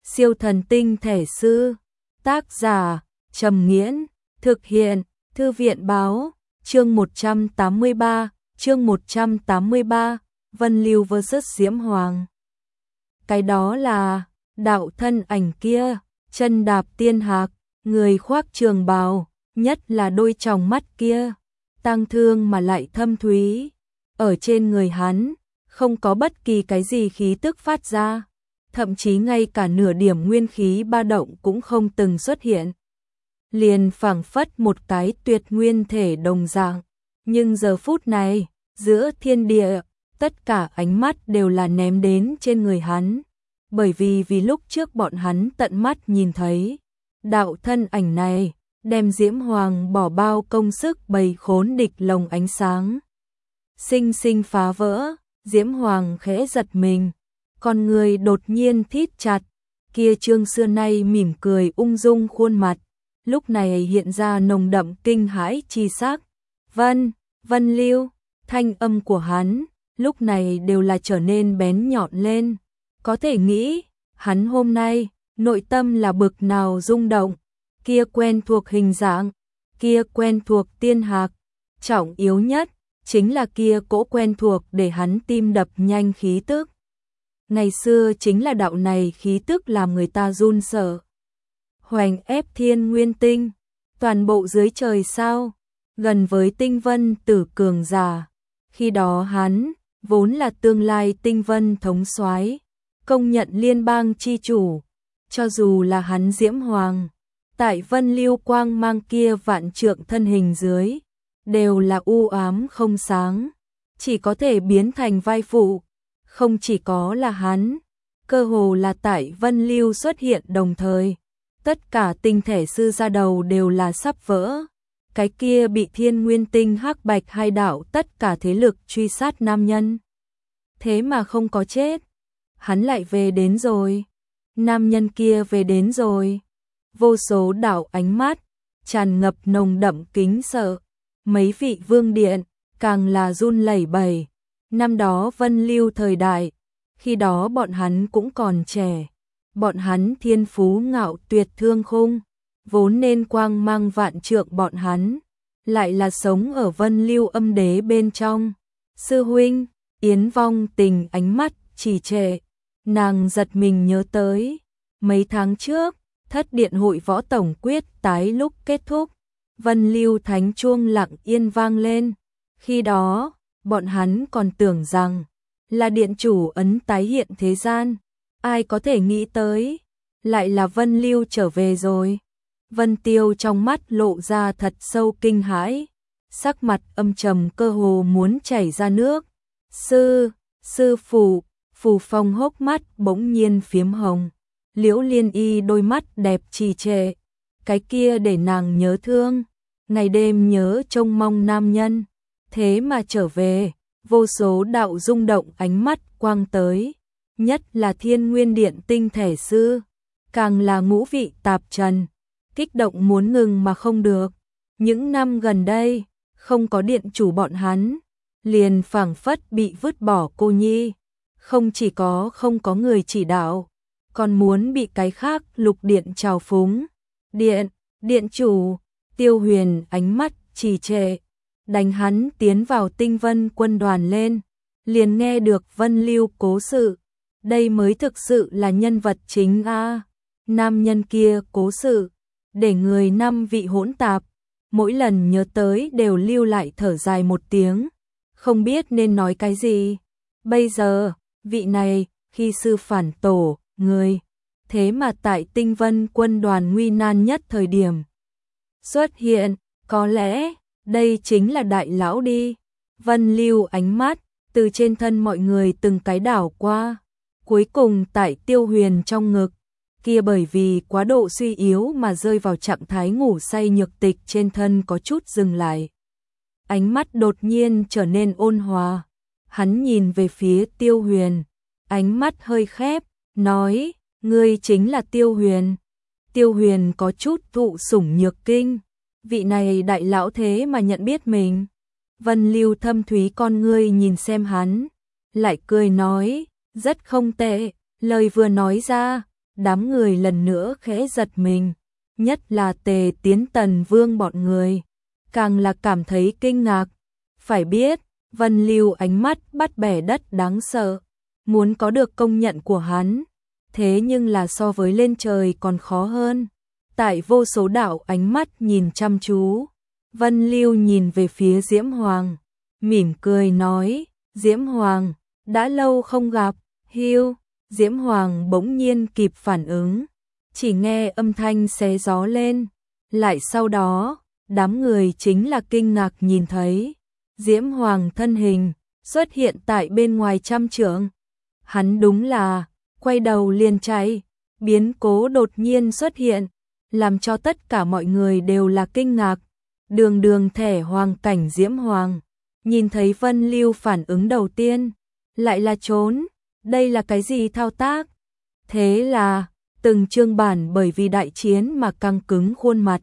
Siêu thần tinh thể sư. Tác giả Trầm Nghiễn. Thực hiện Thư viện Báo. Chương 183. Vân Lưu vs Diễm Hoàng. Cái đó là đạo thân ảnh kia, chân đạp tiên hạc, người khoác trường bào, nhất là đôi tròng mắt kia, tang thương mà lại thâm thúy. Ở trên người hắn, không có bất kỳ cái gì khí tức phát ra, thậm chí ngay cả nửa điểm nguyên khí ba động cũng không từng xuất hiện. Liền phảng phất một cái tuyệt nguyên thể đồng dạng, nhưng giờ phút này, giữa thiên địa, tất cả ánh mắt đều là ném đến trên người hắn, bởi vì lúc trước bọn hắn tận mắt nhìn thấy, đạo thân ảnh này đem Diễm Hoàng bỏ bao công sức bày khốn địch lồng ánh sáng. Sinh sinh phá vỡ, Diễm Hoàng khẽ giật mình, con người đột nhiên thít chặt, kia trương xưa nay mỉm cười ung dung khuôn mặt, lúc này hiện ra nồng đậm kinh hãi chi sắc. Vân Lưu, thanh âm của hắn, lúc này đều là trở nên bén nhọn lên, có thể nghĩ, hắn hôm nay, nội tâm là bực nào rung động, kia quen thuộc hình dạng, kia quen thuộc tiên hạc, trọng yếu nhất, chính là kia cỗ quen thuộc để hắn tim đập nhanh khí tức. Ngày xưa chính là đạo này khí tức làm người ta run sợ. Hoành ép thiên nguyên tinh, toàn bộ dưới trời sao, gần với tinh vân tử cường giả. Khi đó hắn, vốn là tương lai tinh vân thống soái, công nhận liên bang chi chủ, cho dù là hắn Diễm Hoàng, tại Vân Lưu quang mang kia vạn trượng thân hình dưới, đều là u ám không sáng, chỉ có thể biến thành vai phụ. Không chỉ có là hắn, cơ hồ là tại Vân Lưu xuất hiện đồng thời, tất cả tinh thể sư ra đầu đều là sắp vỡ. Cái kia bị Thiên Nguyên Tinh hắc bạch hai đạo tất cả thế lực truy sát nam nhân, thế mà không có chết, hắn lại về đến rồi, nam nhân kia về đến rồi. Vô số đạo ánh mắt tràn ngập nồng đậm kính sợ, mấy vị vương điện càng là run lẩy bẩy. Năm đó Vân Lưu thời đại, khi đó bọn hắn cũng còn trẻ, bọn hắn thiên phú ngạo tuyệt thương khung, vốn nên quang mang vạn trượng, bọn hắn lại là sống ở Vân Lưu âm đế bên trong. Sư huynh, Yến Vong Tình ánh mắt trì trệ, nàng giật mình nhớ tới mấy tháng trước, thất điện hội võ tổng quyết tái lúc kết thúc, Vân Lưu thánh chuông lặng yên vang lên, khi đó bọn hắn còn tưởng rằng là điện chủ ấn tái hiện thế gian, ai có thể nghĩ tới, lại là Vân Lưu trở về rồi. Vân Tiêu trong mắt lộ ra thật sâu kinh hãi, sắc mặt âm trầm cơ hồ muốn chảy ra nước. Sư phụ, Phù Phong hốc mắt bỗng nhiên phiếm hồng, Liễu Liên Y đôi mắt đẹp trì trệ, cái kia để nàng nhớ thương, ngày đêm nhớ trông mong nam nhân, thế mà trở về. Vô số đạo rung động ánh mắt quang tới, nhất là Thiên Nguyên Điện tinh thể sư, càng là ngũ vị tạp trần, kích động muốn ngừng mà không được. Những năm gần đây, không có điện chủ bọn hắn, liền phảng phất bị vứt bỏ cô nhi, không chỉ có không có người chỉ đạo, còn muốn bị cái khác lục điện trào phúng. Điện chủ, Tiêu Huyền ánh mắt trì trệ, đánh hắn tiến vào tinh vân quân đoàn lên, liền nghe được Vân Lưu cố sự, đây mới thực sự là nhân vật chính a. Nam nhân kia cố sự, để người năm vị hỗn tạp, mỗi lần nhớ tới đều lưu lại thở dài một tiếng, không biết nên nói cái gì. Bây giờ, vị này, khi sư phản tổ, người, thế mà tại tinh vân quân đoàn nguy nan nhất thời điểm xuất hiện, có lẽ đây chính là đại lão đi. Vân Lưu ánh mắt từ trên thân mọi người từng cái đảo qua, cuối cùng tại Tiêu Huyền trong ngực, kia bởi vì quá độ suy yếu mà rơi vào trạng thái ngủ say Nhược Tịch trên thân có chút dừng lại. Ánh mắt đột nhiên trở nên ôn hòa, hắn nhìn về phía Tiêu Huyền, ánh mắt hơi khép, nói, ngươi chính là Tiêu Huyền. Tiêu Huyền có chút thụ sủng nhược kinh, vị này đại lão thế mà nhận biết mình. Vân Lưu thâm thúy con ngươi nhìn xem hắn, lại cười nói, rất không tệ. Lời vừa nói ra, đám người lần nữa khẽ giật mình, nhất là Tề Tiến Tần Vương bọn người, càng là cảm thấy kinh ngạc. Phải biết, Vân Lưu ánh mắt bắt bẻ đất đáng sợ, muốn có được công nhận của hắn, thế nhưng là so với lên trời còn khó hơn. Tại vô số đạo ánh mắt nhìn chăm chú, Vân Lưu nhìn về phía Diễm Hoàng, mỉm cười nói, Diễm Hoàng, đã lâu không gặp, hiu. Diễm Hoàng bỗng nhiên kịp phản ứng, chỉ nghe âm thanh xé gió lên, lại sau đó, đám người chính là kinh ngạc nhìn thấy Diễm Hoàng thân hình xuất hiện tại bên ngoài trăm trượng. Hắn đúng là quay đầu liền chạy, biến cố đột nhiên xuất hiện, làm cho tất cả mọi người đều là kinh ngạc. Đường đường thẻ hoàng cảnh Diễm Hoàng, nhìn thấy Vân Lưu phản ứng đầu tiên, lại là trốn, đây là cái gì thao tác? Thế là, từng chương bản bởi vì đại chiến mà căng cứng khuôn mặt.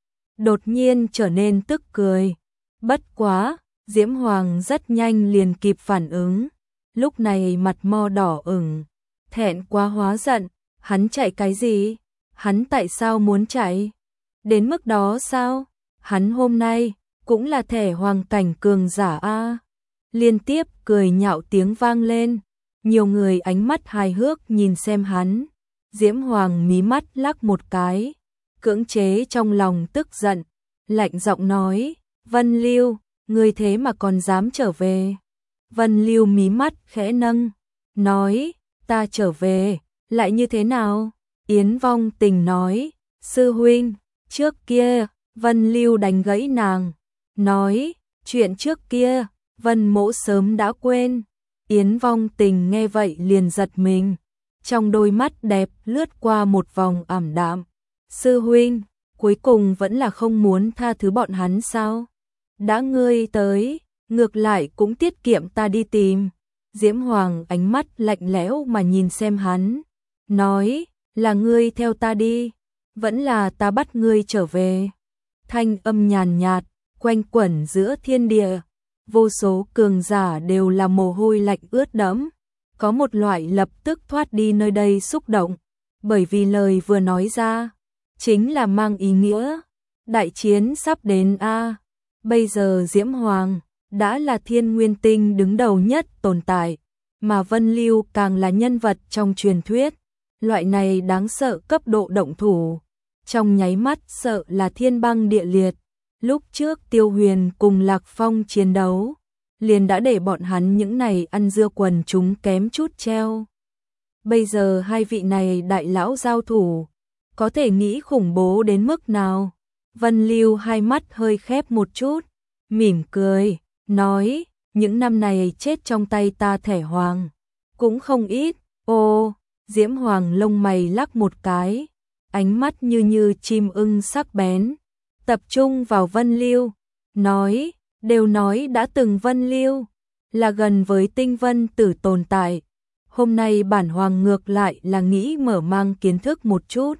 Đột nhiên trở nên tức cười. Bất quá, Diễm Hoàng rất nhanh liền kịp phản ứng. Lúc này mặt mo đỏ ửng, thẹn quá hóa giận, hắn chạy cái gì? Hắn tại sao muốn chạy? Đến mức đó sao? Hắn hôm nay cũng là thẻ hoàng cảnh cường giả a. Liên tiếp cười nhạo tiếng vang lên, nhiều người ánh mắt hài hước nhìn xem hắn. Diễm Hoàng mí mắt lắc một cái, cưỡng chế trong lòng tức giận, lạnh giọng nói, Vân Lưu, ngươi thế mà còn dám trở về. Vân Lưu mí mắt khẽ nâng, nói, ta trở về, lại như thế nào? Yến Vong Tình nói, sư huynh, trước kia, Vân Lưu đánh gãy nàng, nói, chuyện trước kia, Vân Mỗ sớm đã quên. Yến Vong Tình nghe vậy liền giật mình, trong đôi mắt đẹp lướt qua một vòng ảm đạm. Sư huynh, cuối cùng vẫn là không muốn tha thứ bọn hắn sao? Đã ngươi tới, ngược lại cũng tiết kiệm ta đi tìm. Diễm Hoàng ánh mắt lạnh lẽo mà nhìn xem hắn, nói, là ngươi theo ta đi, vẫn là ta bắt ngươi trở về. Thanh âm nhàn nhạt, quanh quẩn giữa thiên địa, vô số cường giả đều là mồ hôi lạnh ướt đẫm, có một loại lập tức thoát đi nơi đây xúc động, bởi vì lời vừa nói ra, chính là mang ý nghĩa, đại chiến sắp đến a. Bây giờ Diễm Hoàng đã là Thiên Nguyên Tinh đứng đầu nhất tồn tại, mà Vân Lưu càng là nhân vật trong truyền thuyết, loại này đáng sợ cấp độ động thủ, trong nháy mắt sợ là thiên băng địa liệt. Lúc trước Tiêu Huyền cùng Lạc Phong chiến đấu, liền đã để bọn hắn những này ăn dưa quần chúng kém chút treo. Bây giờ hai vị này đại lão giao thủ, có thể nghĩ khủng bố đến mức nào? Vân Lưu hai mắt hơi khép một chút, mỉm cười, nói, những năm này chết trong tay ta thẻ hoàng, cũng không ít. Ô, Diễm Hoàng lông mày lắc một cái, ánh mắt như chim ưng sắc bén, tập trung vào Vân Lưu, nói, đều nói đã từng Vân Lưu là gần với Tinh Vân Tử tồn tại, hôm nay bản hoàng ngược lại là nghĩ mở mang kiến thức một chút.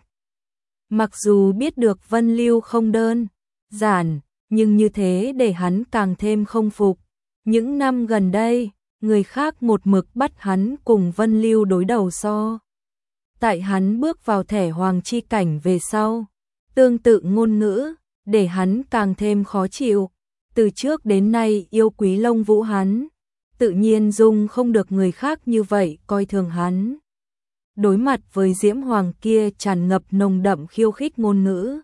Mặc dù biết được Vân Lưu không đơn giản, nhưng như thế để hắn càng thêm không phục. Những năm gần đây, người khác một mực bắt hắn cùng Vân Lưu đối đầu so. Tại hắn bước vào thẻ hoàng chi cảnh về sau, tương tự ngôn ngữ, để hắn càng thêm khó chịu. Từ trước đến nay yêu quý Lông Vũ hắn, tự nhiên dung không được người khác như vậy coi thường hắn. Đối mặt với Diễm Hoàng kia tràn ngập nồng đậm khiêu khích ngôn ngữ,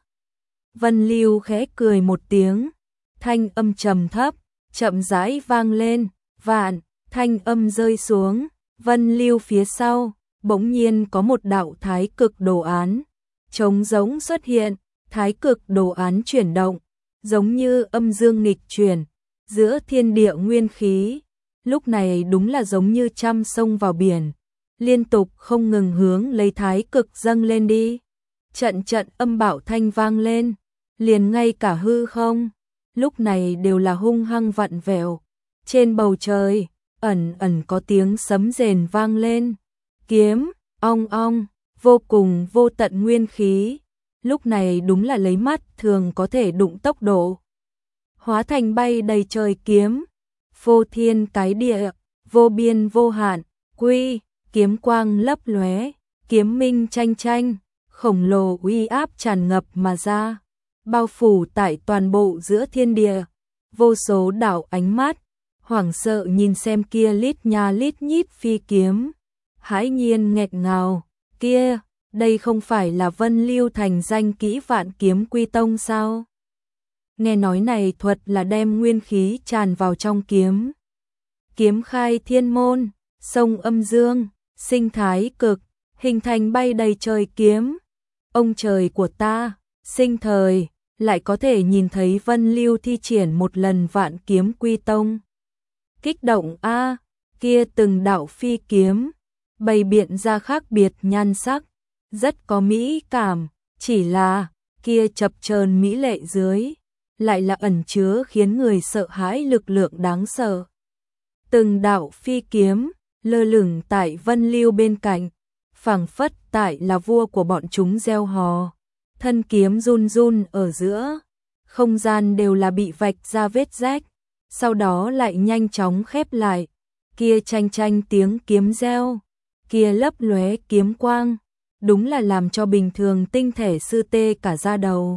Vân Lưu khẽ cười một tiếng, thanh âm trầm thấp, chậm rãi vang lên, vạn, thanh âm rơi xuống, Vân Lưu phía sau, bỗng nhiên có một đạo thái cực đồ án, trống rỗng xuất hiện, thái cực đồ án chuyển động, giống như âm dương nghịch chuyển, giữa thiên địa nguyên khí, lúc này đúng là giống như trăm sông vào biển, liên tục không ngừng hướng lấy thái cực dâng lên đi. Trận trận âm bạo thanh vang lên, liền ngay cả hư không, lúc này đều là hung hăng vặn vẹo. Trên bầu trời, ẩn ẩn có tiếng sấm rền vang lên, kiếm, ong ong, vô cùng vô tận nguyên khí, lúc này đúng là lấy mắt thường có thể đụng tốc độ. Hóa thành bay đầy trời kiếm, phô thiên cái địa, vô biên vô hạn, quy, kiếm quang lấp lóe, kiếm minh tranh tranh, khổng lồ uy áp tràn ngập mà ra, bao phủ tại toàn bộ giữa thiên địa, vô số đảo ánh mắt, hoảng sợ nhìn xem kia lít nha lít nhít phi kiếm, hãi nhiên nghẹt ngào, kia, đây không phải là Vân Lưu thành danh kỹ Vạn Kiếm Quy Tông sao? Nghe nói này thuật là đem nguyên khí tràn vào trong kiếm. Kiếm khai thiên môn, sông âm dương, sinh thái cực, hình thành bay đầy trời kiếm. Ông trời của ta, sinh thời, lại có thể nhìn thấy Vân Lưu thi triển một lần Vạn Kiếm Quy Tông. Kích động a, kia từng đạo phi kiếm, bày biện ra khác biệt nhan sắc, rất có mỹ cảm, chỉ là kia chập chờn mỹ lệ dưới, lại là ẩn chứa khiến người sợ hãi lực lượng đáng sợ. Từng đạo phi kiếm lơ lửng tại Vân Lưu bên cạnh, phảng phất tại là vua của bọn chúng gieo hò, thân kiếm run run ở giữa, không gian đều là bị vạch ra vết rách, sau đó lại nhanh chóng khép lại, kia tranh tranh tiếng kiếm reo, kia lấp lóe kiếm quang, đúng là làm cho bình thường tinh thể sư tê cả da đầu.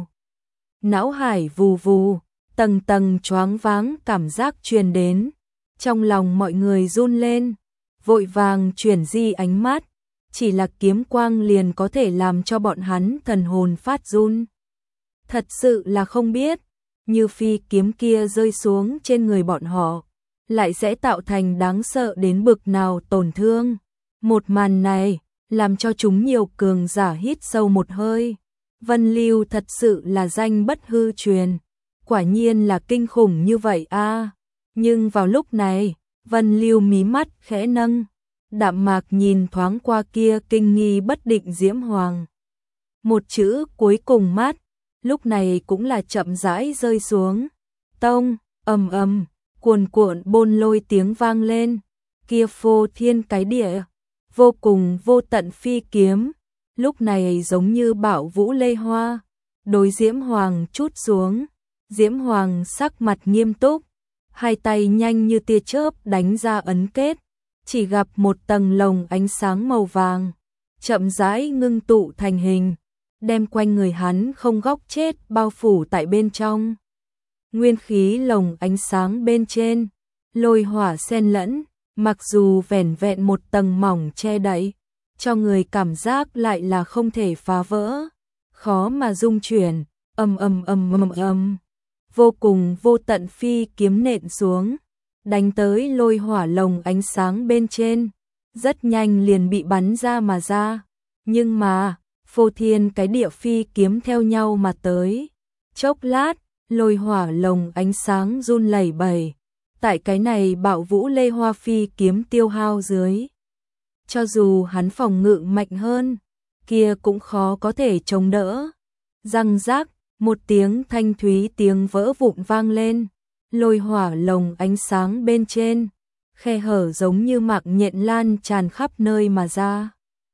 Não hải vù vù, tầng tầng choáng váng cảm giác truyền đến, trong lòng mọi người run lên, vội vàng chuyển di ánh mắt, chỉ là kiếm quang liền có thể làm cho bọn hắn thần hồn phát run. Thật sự là không biết, như phi kiếm kia rơi xuống trên người bọn họ, lại sẽ tạo thành đáng sợ đến bực nào tổn thương. Một màn này, làm cho chúng nhiều cường giả hít sâu một hơi. Vân Lưu thật sự là danh bất hư truyền, quả nhiên là kinh khủng như vậy a. Nhưng vào lúc này, Vân Lưu mí mắt khẽ nâng, đạm mạc nhìn thoáng qua kia kinh nghi bất định Diễm Hoàng. Một chữ cuối cùng mắt, lúc này cũng là chậm rãi rơi xuống. Tông, ầm ầm, cuồn cuộn bôn lôi tiếng vang lên, kia phô thiên cái địa, vô cùng vô tận phi kiếm, lúc này giống như bão vũ lê hoa, đối Diễm Hoàng trút xuống. Diễm Hoàng sắc mặt nghiêm túc, hai tay nhanh như tia chớp đánh ra ấn kết, chỉ gặp một tầng lồng ánh sáng màu vàng, chậm rãi ngưng tụ thành hình, đem quanh người hắn không góc chết bao phủ tại bên trong. Nguyên khí lồng ánh sáng bên trên, lôi hỏa xen lẫn, mặc dù vẻn vẹn một tầng mỏng che đậy, cho người cảm giác lại là không thể phá vỡ, khó mà dung chuyển, ầm ầm ầm ầm ầm. Vô cùng vô tận phi kiếm nện xuống, đánh tới lôi hỏa lồng ánh sáng bên trên, rất nhanh liền bị bắn ra mà ra, nhưng mà, phô thiên cái địa phi kiếm theo nhau mà tới. Chốc lát, lôi hỏa lồng ánh sáng run lẩy bẩy, tại cái này bạo vũ lê hoa phi kiếm tiêu hao dưới. Cho dù hắn phòng ngự mạnh hơn, kia cũng khó có thể chống đỡ. Răng rác, một tiếng thanh thúy tiếng vỡ vụn vang lên, lôi hỏa lồng ánh sáng bên trên, khe hở giống như mạng nhện lan tràn khắp nơi mà ra.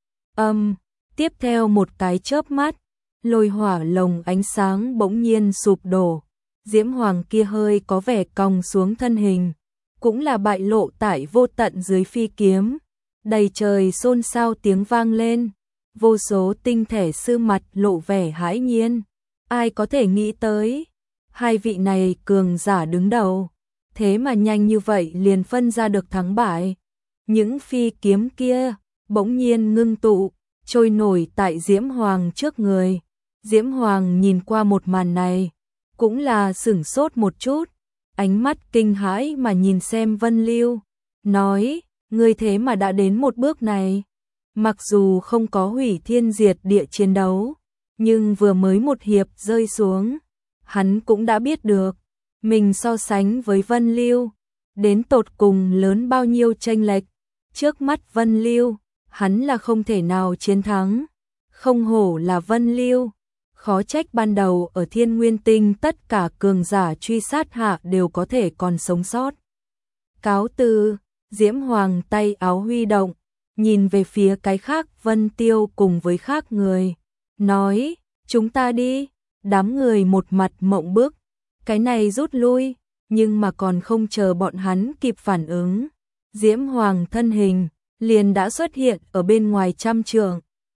Tiếp theo một cái chớp mắt, lôi hỏa lồng ánh sáng bỗng nhiên sụp đổ, Diễm Hoàng kia hơi có vẻ cong xuống thân hình, cũng là bại lộ tại vô tận dưới phi kiếm, đầy trời xôn xao tiếng vang lên, vô số tinh thể sư mặt lộ vẻ hãi nhiên. Ai có thể nghĩ tới, hai vị này cường giả đứng đầu, thế mà nhanh như vậy liền phân ra được thắng bại. Những phi kiếm kia bỗng nhiên ngưng tụ, trôi nổi tại Diễm Hoàng trước người. Diễm Hoàng nhìn qua một màn này, cũng là sửng sốt một chút, ánh mắt kinh hãi mà nhìn xem Vân Lưu, nói, ngươi thế mà đã đến một bước này. Mặc dù không có hủy thiên diệt địa chiến đấu, nhưng vừa mới một hiệp rơi xuống, hắn cũng đã biết được, mình so sánh với Vân Lưu, đến tột cùng lớn bao nhiêu chênh lệch. Trước mắt Vân Lưu, hắn là không thể nào chiến thắng. Không hổ là Vân Lưu, khó trách ban đầu ở Thiên Nguyên Tinh tất cả cường giả truy sát hạ đều có thể còn sống sót. Cáo từ, Diễm Hoàng tay áo huy động, nhìn về phía cái khác Vân Tiêu cùng với khác người, nói, chúng ta đi. Đám người một mặt mộng bức, cái này rút lui, nhưng mà còn không chờ bọn hắn kịp phản ứng, Diễm Hoàng thân hình liền đã xuất hiện ở bên ngoài trăm trượng,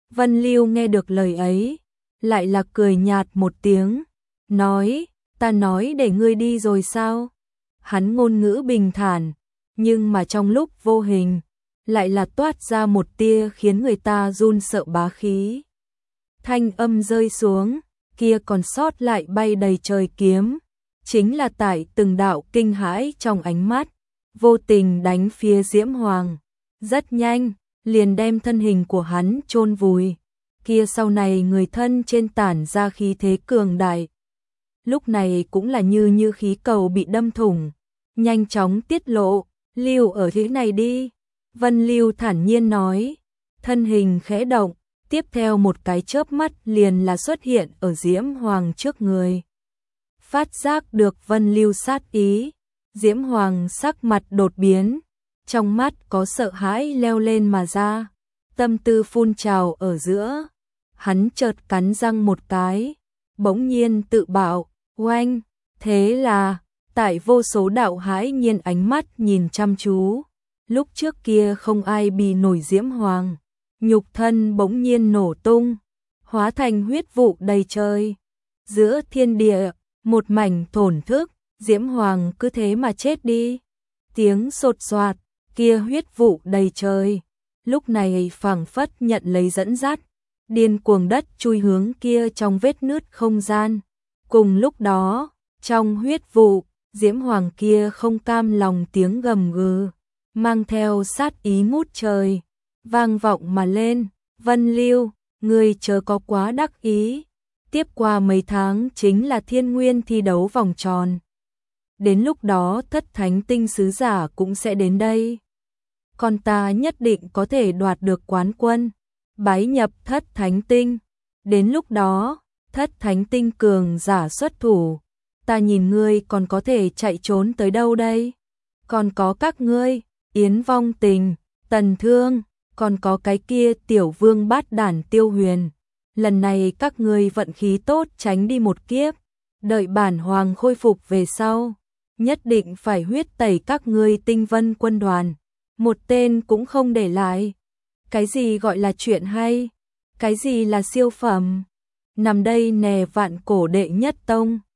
Vân Lưu nghe được lời ấy, lại là cười nhạt một tiếng, nói, ta nói để ngươi đi rồi sao? Hắn ngôn ngữ bình thản, nhưng mà trong lúc vô hình, lại là toát ra một tia khiến người ta run sợ bá khí. Thanh âm rơi xuống, kia còn sót lại bay đầy trời kiếm, chính là tại từng đạo kinh hãi trong ánh mắt, vô tình đánh phía Diễm Hoàng. Rất nhanh, liền đem thân hình của hắn chôn vùi. Kia sau này người thân trên tản ra khí thế cường đại. Lúc này cũng là như khí cầu bị đâm thủng, nhanh chóng tiết lộ, lưu ở thế này đi. Vân Lưu thản nhiên nói, thân hình khẽ động, tiếp theo một cái chớp mắt liền là xuất hiện ở Diễm Hoàng trước người. Phát giác được Vân Lưu sát ý, Diễm Hoàng sắc mặt đột biến, trong mắt có sợ hãi leo lên mà ra, tâm tư phun trào ở giữa. Hắn chợt cắn răng một cái, bỗng nhiên tự bảo, oanh, thế là, tại vô số đạo hãi nhiên ánh mắt nhìn chăm chú, lúc trước kia không ai bì nổi Diễm Hoàng, nhục thân bỗng nhiên nổ tung, hóa thành huyết vụ đầy trời. Giữa thiên địa, một mảnh thổn thức, Diễm Hoàng cứ thế mà chết đi. Tiếng sột soạt, kia huyết vụ đầy trời, lúc này phảng phất nhận lấy dẫn dắt, điên cuồng đất chui hướng kia trong vết nứt không gian. Cùng lúc đó, trong huyết vụ, Diễm Hoàng kia không cam lòng tiếng gầm gừ, mang theo sát ý ngút trời, vang vọng mà lên. Vân Lưu, ngươi chớ có quá đắc ý. Tiếp qua mấy tháng chính là Thiên Nguyên thi đấu vòng tròn. Đến lúc đó Thất Thánh Tinh sứ giả cũng sẽ đến đây. Còn ta nhất định có thể đoạt được quán quân, bái nhập Thất Thánh Tinh. Đến lúc đó, Thất Thánh Tinh cường giả xuất thủ, ta nhìn ngươi còn có thể chạy trốn tới đâu đây? Còn có các ngươi, Yến Vong Tình, Tần Thương, còn có cái kia tiểu vương bát đản Tiêu Huyền. Lần này các ngươi vận khí tốt tránh đi một kiếp, đợi bản hoàng khôi phục về sau, nhất định phải huyết tẩy các ngươi Tinh Vân quân đoàn, một tên cũng không để lại. Cái gì gọi là chuyện hay? Cái gì là siêu phẩm? Nằm đây nè vạn cổ đệ nhất tông.